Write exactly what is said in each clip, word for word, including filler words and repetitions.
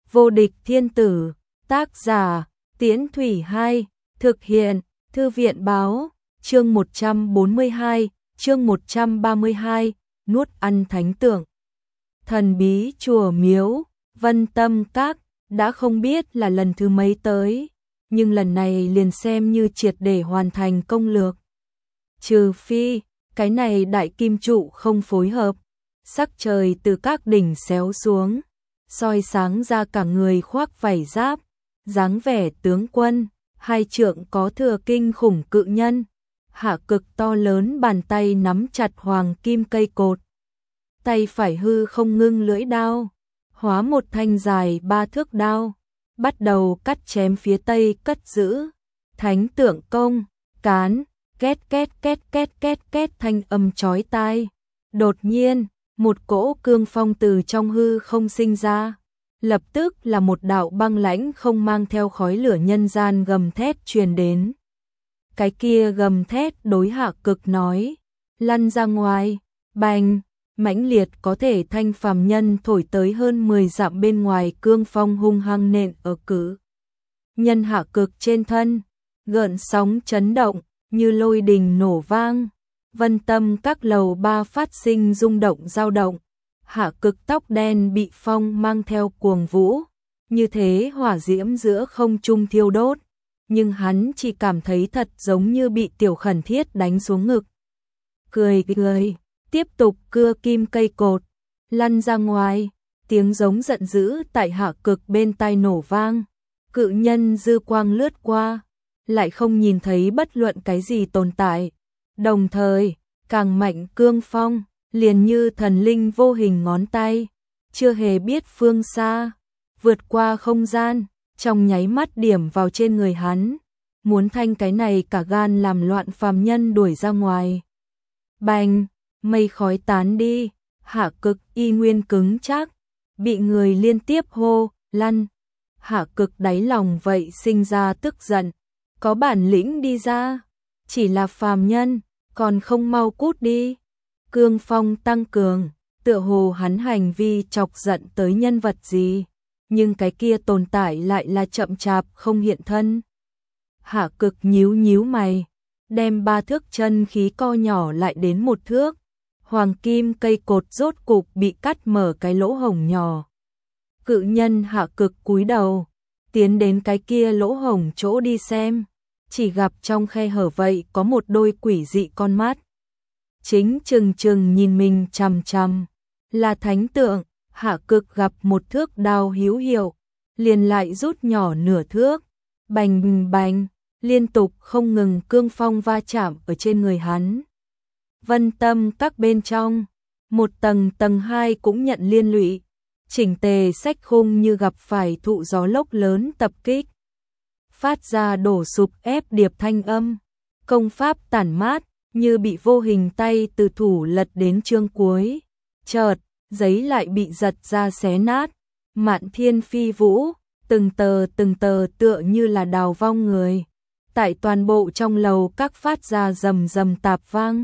Vô địch thiên tử, tác giả, Tiễn Thủy Hai, thực hiện, Thư viện báo, chương một trăm bốn mươi hai, chương một trăm ba mươi hai, nuốt ăn thánh tượng. Thần bí chùa miếu, Vân Tâm Các, đã không biết là lần thứ mấy tới, nhưng lần này liền xem như triệt để hoàn thành công lược. Trừ phi, cái này đại kim trụ không phối hợp, sắc trời từ các đỉnh xéo xuống, soi sáng ra cả người khoác vảy giáp, dáng vẻ tướng quân, hai trượng có thừa kinh khủng cự nhân, hạ cực to lớn bàn tay nắm chặt hoàng kim cây cột. Tay phải hư không ngưng lưỡi đao, hóa một thanh dài ba thước đao, bắt đầu cắt chém phía tây cất giữ. Thánh tượng công, cán, két két két két két két thanh âm chói tai. Đột nhiên, một cỗ cương phong từ trong hư không sinh ra, lập tức là một đạo băng lãnh không mang theo khói lửa nhân gian gầm thét truyền đến. Cái kia gầm thét đối Hạ Cực nói, lăn ra ngoài, bành, mãnh liệt có thể thanh phàm nhân thổi tới hơn mười dặm bên ngoài cương phong hung hăng nện ở cử nhân Hạ Cực trên thân, gợn sóng chấn động như lôi đình nổ vang. Vân Tâm Các lầu ba phát sinh rung động dao động, Hạ Cực tóc đen bị phong mang theo cuồng vũ, như thế hỏa diễm giữa không trung thiêu đốt, nhưng hắn chỉ cảm thấy thật giống như bị tiểu khẩn thiết đánh xuống ngực. Cười cười, tiếp tục cưa kim cây cột, lăn ra ngoài, tiếng giống giận dữ tại Hạ Cực bên tai nổ vang, cự nhân dư quang lướt qua, lại không nhìn thấy bất luận cái gì tồn tại. Đồng thời, càng mạnh cương phong, liền như thần linh vô hình ngón tay, chưa hề biết phương xa, vượt qua không gian, trong nháy mắt điểm vào trên người hắn, muốn thanh cái này cả gan làm loạn phàm nhân đuổi ra ngoài. Bành, mây khói tán đi, Hạ Cực y nguyên cứng chắc, bị người liên tiếp hô, lăn. Hạ Cực đáy lòng vậy sinh ra tức giận, có bản lĩnh đi ra, chỉ là phàm nhân, còn không mau cút đi. Cương phong tăng cường, tựa hồ hắn hành vi chọc giận tới nhân vật gì, nhưng cái kia tồn tại lại là chậm chạp không hiện thân. Hạ Cực nhíu nhíu mày, đem ba thước chân khí co nhỏ lại đến một thước, hoàng kim cây cột rốt cục bị cắt mở cái lỗ hổng nhỏ. Cự nhân Hạ Cực cúi đầu, tiến đến cái kia lỗ hổng chỗ đi xem, chỉ gặp trong khe hở vậy có một đôi quỷ dị con mắt, chính trừng trừng nhìn mình chằm chằm, là thánh tượng. Hạ Cực gặp một thước đao hữu hiệu, liền lại rút nhỏ nửa thước, bành bành, liên tục không ngừng cương phong va chạm ở trên người hắn. Vân Tâm Các bên trong, một tầng tầng hai cũng nhận liên lụy, chỉnh tề sách khung như gặp phải thụ gió lốc lớn tập kích, phát ra đổ sụp ép điệp thanh âm, công pháp tản mát như bị vô hình tay từ thủ lật đến chương cuối, chợt giấy lại bị giật ra xé nát, mạn thiên phi vũ, từng tờ từng tờ tựa như là đào vong người, tại toàn bộ trong lầu các phát ra rầm rầm tạp vang,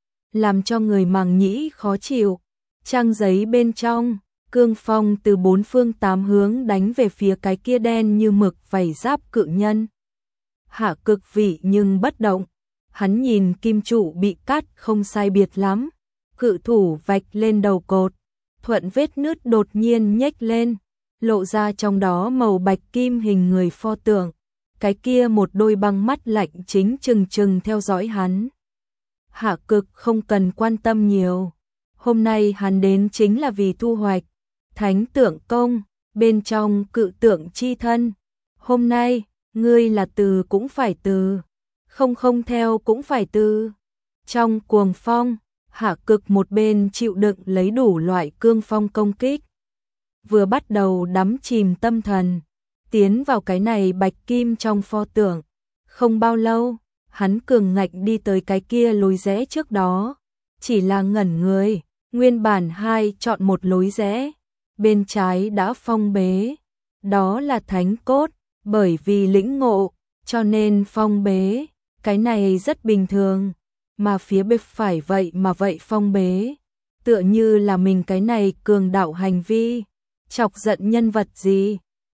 làm cho người màng nhĩ khó chịu. Trang giấy bên trong, cương phong từ bốn phương tám hướng đánh về phía cái kia đen như mực vảy giáp cự nhân. Hạ Cực vị nhưng bất động, hắn nhìn kim trụ bị cắt không sai biệt lắm, cự thủ vạch lên đầu cột, thuận vết nứt đột nhiên nhếch lên, lộ ra trong đó màu bạch kim hình người pho tượng, cái kia một đôi băng mắt lạnh chính trừng trừng theo dõi hắn. Hạ Cực không cần quan tâm nhiều, hôm nay hắn đến chính là vì thu hoạch thánh tượng công, bên trong cự tượng chi thân. Hôm nay, ngươi là từ cũng phải từ, không không theo cũng phải từ. Trong cuồng phong, Hạ Cực một bên chịu đựng lấy đủ loại cương phong công kích, vừa bắt đầu đắm chìm tâm thần, tiến vào cái này bạch kim trong pho tượng. Không bao lâu, hắn cường ngạnh đi tới cái kia lối rẽ trước đó, chỉ là ngẩn người, nguyên bản hai chọn một lối rẽ, bên trái đã phong bế, đó là thánh cốt, bởi vì lĩnh ngộ, cho nên phong bế, cái này rất bình thường, mà phía bên phải vậy mà vậy phong bế, tựa như là mình cái này cường đạo hành vi, chọc giận nhân vật gì,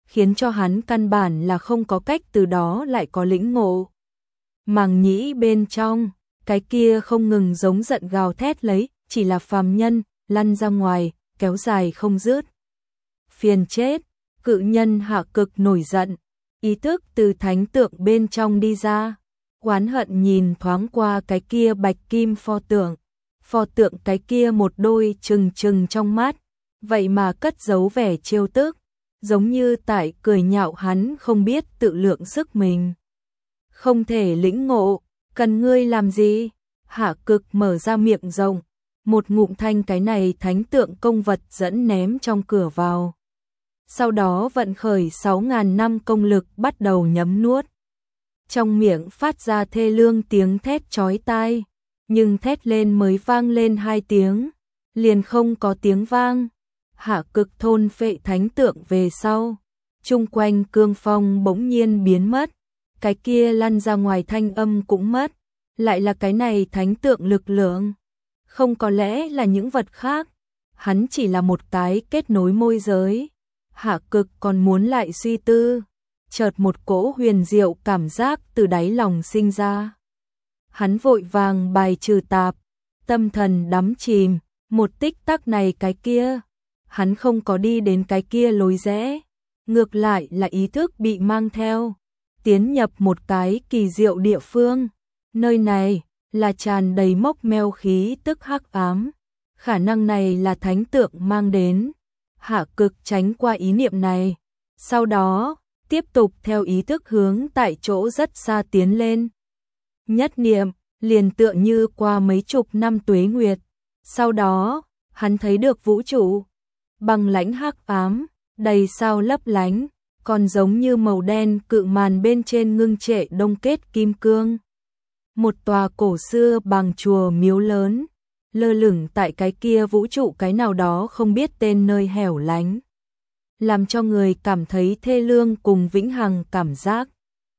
khiến cho hắn căn bản là không có cách từ đó lại có lĩnh ngộ. Màng nhĩ bên trong, cái kia không ngừng giống giận gào thét lấy, chỉ là phàm nhân, lăn ra ngoài, kéo dài không dứt. Phiền chết, cự nhân Hạ Cực nổi giận, ý thức từ thánh tượng bên trong đi ra, oán hận nhìn thoáng qua cái kia bạch kim pho tượng, pho tượng cái kia một đôi trừng trừng trong mắt, vậy mà cất giấu vẻ trêu tức, giống như tại cười nhạo hắn không biết tự lượng sức mình. Không thể lĩnh ngộ, cần ngươi làm gì? Hạ Cực mở ra miệng rộng, một ngụm thanh cái này thánh tượng công vật dẫn ném trong cửa vào. Sau đó vận khởi sáu ngàn năm công lực bắt đầu nhấm nuốt. Trong miệng phát ra thê lương tiếng thét chói tai, nhưng thét lên mới vang lên hai tiếng, liền không có tiếng vang. Hạ Cực thôn phệ thánh tượng về sau, chung quanh cương phong bỗng nhiên biến mất, cái kia lăn ra ngoài thanh âm cũng mất, lại là cái này thánh tượng lực lượng. Không có lẽ là những vật khác, hắn chỉ là một cái kết nối môi giới. Hạ Cực còn muốn lại suy tư, chợt một cỗ huyền diệu cảm giác từ đáy lòng sinh ra. Hắn vội vàng bài trừ tạp, tâm thần đắm chìm, một tích tắc này cái kia, hắn không có đi đến cái kia lối rẽ, ngược lại là ý thức bị mang theo, tiến nhập một cái kỳ diệu địa phương. Nơi này là tràn đầy mốc meo khí tức hắc ám, khả năng này là thánh tượng mang đến. Hạ Cực tránh qua ý niệm này, sau đó tiếp tục theo ý thức hướng tại chỗ rất xa tiến lên. Nhất niệm, liền tựa như qua mấy chục năm tuế nguyệt, sau đó, hắn thấy được vũ trụ băng lãnh hắc ám, đầy sao lấp lánh, còn giống như màu đen cự màn bên trên ngưng trệ đông kết kim cương. Một tòa cổ xưa bằng chùa miếu lớn, lơ lửng tại cái kia vũ trụ cái nào đó không biết tên nơi hẻo lánh, làm cho người cảm thấy thê lương cùng vĩnh hằng cảm giác.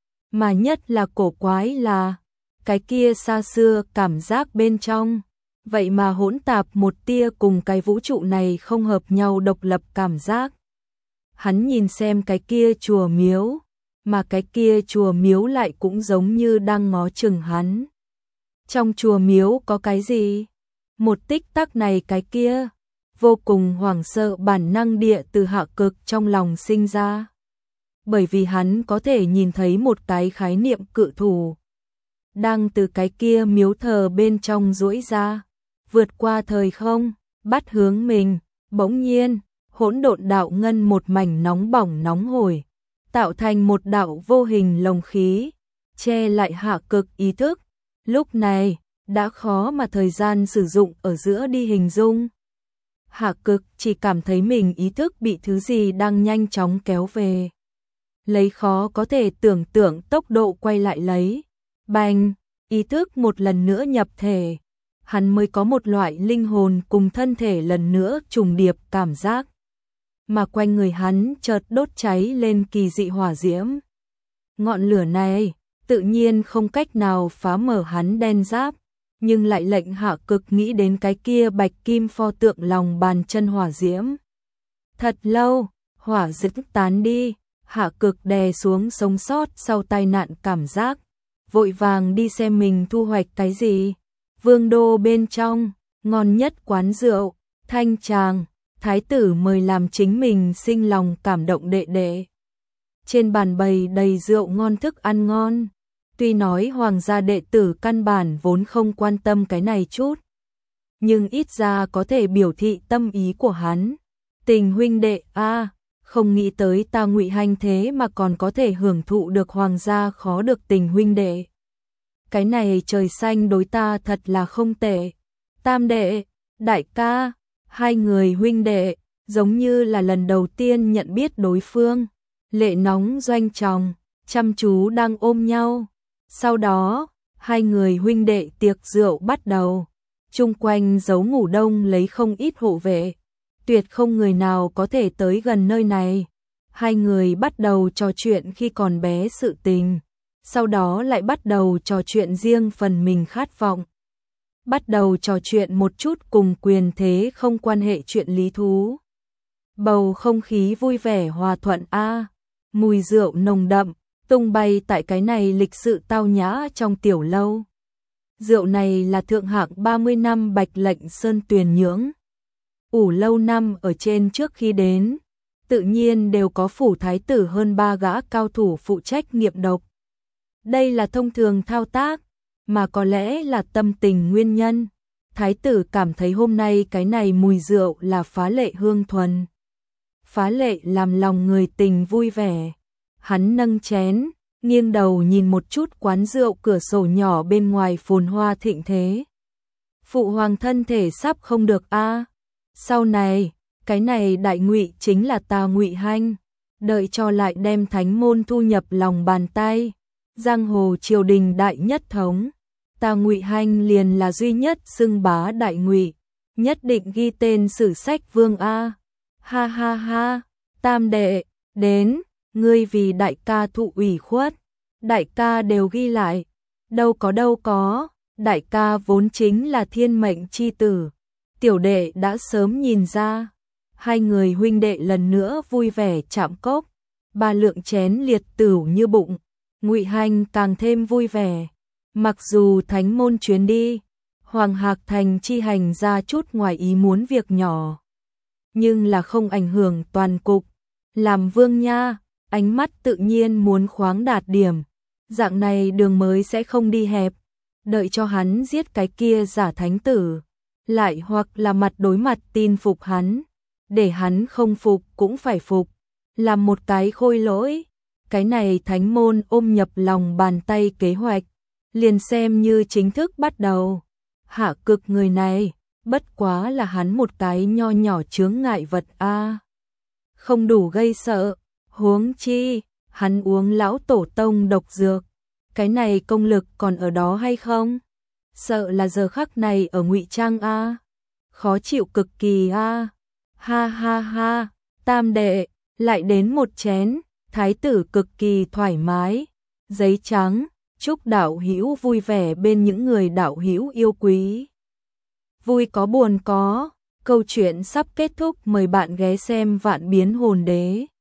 Mà nhất là cổ quái là, cái kia xa xưa cảm giác bên trong, vậy mà hỗn tạp một tia cùng cái vũ trụ này không hợp nhau độc lập cảm giác. Hắn nhìn xem cái kia chùa miếu, mà cái kia chùa miếu lại cũng giống như đang ngó chừng hắn. Trong chùa miếu có cái gì? Một tích tắc này cái kia, vô cùng hoảng sợ bản năng địa từ Hạ Cực trong lòng sinh ra. Bởi vì hắn có thể nhìn thấy một cái khái niệm cự thủ, đang từ cái kia miếu thờ bên trong duỗi ra, vượt qua thời không, bắt hướng mình. Bỗng nhiên, hỗn độn đạo ngân một mảnh nóng bỏng nóng hổi, tạo thành một đạo vô hình lồng khí, che lại Hạ Cực ý thức. Lúc này, đã khó mà thời gian sử dụng ở giữa đi hình dung. Hạ Cực chỉ cảm thấy mình ý thức bị thứ gì đang nhanh chóng kéo về. Lấy khó có thể tưởng tượng tốc độ quay lại lấy. Bành, ý thức một lần nữa nhập thể. Hắn mới có một loại linh hồn cùng thân thể lần nữa trùng điệp cảm giác. Mà quanh người hắn chợt đốt cháy lên kỳ dị hỏa diễm. Ngọn lửa này tự nhiên không cách nào phá mở hắn đen giáp, nhưng lại lệnh Hạ Cực nghĩ đến cái kia bạch kim pho tượng lòng bàn chân hỏa diễm. Thật lâu, hỏa diễm tán đi, Hạ Cực đè xuống sống sót sau tai nạn cảm giác, vội vàng đi xem mình thu hoạch cái gì. Vương đô bên trong, ngon nhất quán rượu, thanh tràng, thái tử mời làm chính mình sinh lòng cảm động đệ đệ. Trên bàn bày đầy rượu ngon thức ăn ngon. Tuy nói hoàng gia đệ tử căn bản vốn không quan tâm cái này chút, nhưng ít ra có thể biểu thị tâm ý của hắn. Tình huynh đệ a, à, không nghĩ tới ta Ngụy Hành thế mà còn có thể hưởng thụ được hoàng gia khó được tình huynh đệ. Cái này trời xanh đối ta thật là không tệ. Tam đệ, đại ca, hai người huynh đệ, giống như là lần đầu tiên nhận biết đối phương. Lệ nóng doanh tròng, chăm chú đang ôm nhau. Sau đó, hai người huynh đệ tiệc rượu bắt đầu. Chung quanh giấu ngủ đông lấy không ít hộ vệ. Tuyệt không người nào có thể tới gần nơi này. Hai người bắt đầu trò chuyện khi còn bé sự tình. Sau đó lại bắt đầu trò chuyện riêng phần mình khát vọng. Bắt đầu trò chuyện một chút cùng quyền thế không quan hệ chuyện lý thú. Bầu không khí vui vẻ hòa thuận a. mùi rượu nồng đậm, tung bay tại cái này lịch sự tao nhã trong tiểu lâu. Rượu này là thượng hạng ba mươi năm Bạch Lệnh Sơn Tuyền nhưỡng. Ủ lâu năm ở trên trước khi đến, tự nhiên đều có phủ thái tử hơn ba gã cao thủ phụ trách nghiệm độc. Đây là thông thường thao tác, mà có lẽ là tâm tình nguyên nhân. Thái tử cảm thấy hôm nay cái này mùi rượu là phá lệ hương thuần. Phá lệ làm lòng người tình vui vẻ. Hắn nâng chén, nghiêng đầu nhìn một chút quán rượu cửa sổ nhỏ bên ngoài phồn hoa thịnh thế. Phụ hoàng thân thể sắp không được a. Sau này, cái này đại ngụy chính là ta Ngụy Hanh, đợi cho lại đem thánh môn thu nhập lòng bàn tay, giang hồ triều đình đại nhất thống, ta Ngụy Hanh liền là duy nhất xưng bá đại ngụy, nhất định ghi tên sử sách vương a. Ha ha ha, tam đệ, đến, ngươi vì đại ca thụ ủy khuất, đại ca đều ghi lại, đâu có đâu có, đại ca vốn chính là thiên mệnh chi tử, tiểu đệ đã sớm nhìn ra. Hai người huynh đệ lần nữa vui vẻ chạm cốc, ba lượng chén liệt tửu như bụng, Ngụy Hanh càng thêm vui vẻ. Mặc dù thánh môn chuyến đi, Hoàng Hạc Thành chi hành ra chút ngoài ý muốn việc nhỏ, nhưng là không ảnh hưởng toàn cục. Làm vương nha, ánh mắt tự nhiên muốn khoáng đạt điểm, dạng này đường mới sẽ không đi hẹp, đợi cho hắn giết cái kia giả thánh tử, lại hoặc là mặt đối mặt tin phục hắn, để hắn không phục cũng phải phục, làm một cái khôi lỗi. Cái này thánh môn ôm nhập lòng bàn tay kế hoạch, liền xem như chính thức bắt đầu. Hạ Cực người này, bất quá là hắn một cái nho nhỏ chướng ngại vật a, không đủ gây sợ, huống chi, hắn uống lão tổ tông độc dược, cái này công lực còn ở đó hay không? Sợ là giờ khắc này ở Ngụy Trang a, khó chịu cực kỳ a. Ha ha ha, tam đệ, lại đến một chén, thái tử cực kỳ thoải mái, giấy trắng, chúc đạo hữu vui vẻ bên những người đạo hữu yêu quý. Vui có buồn có, câu chuyện sắp kết thúc, mời bạn ghé xem Vạn Biến Hồn Đế.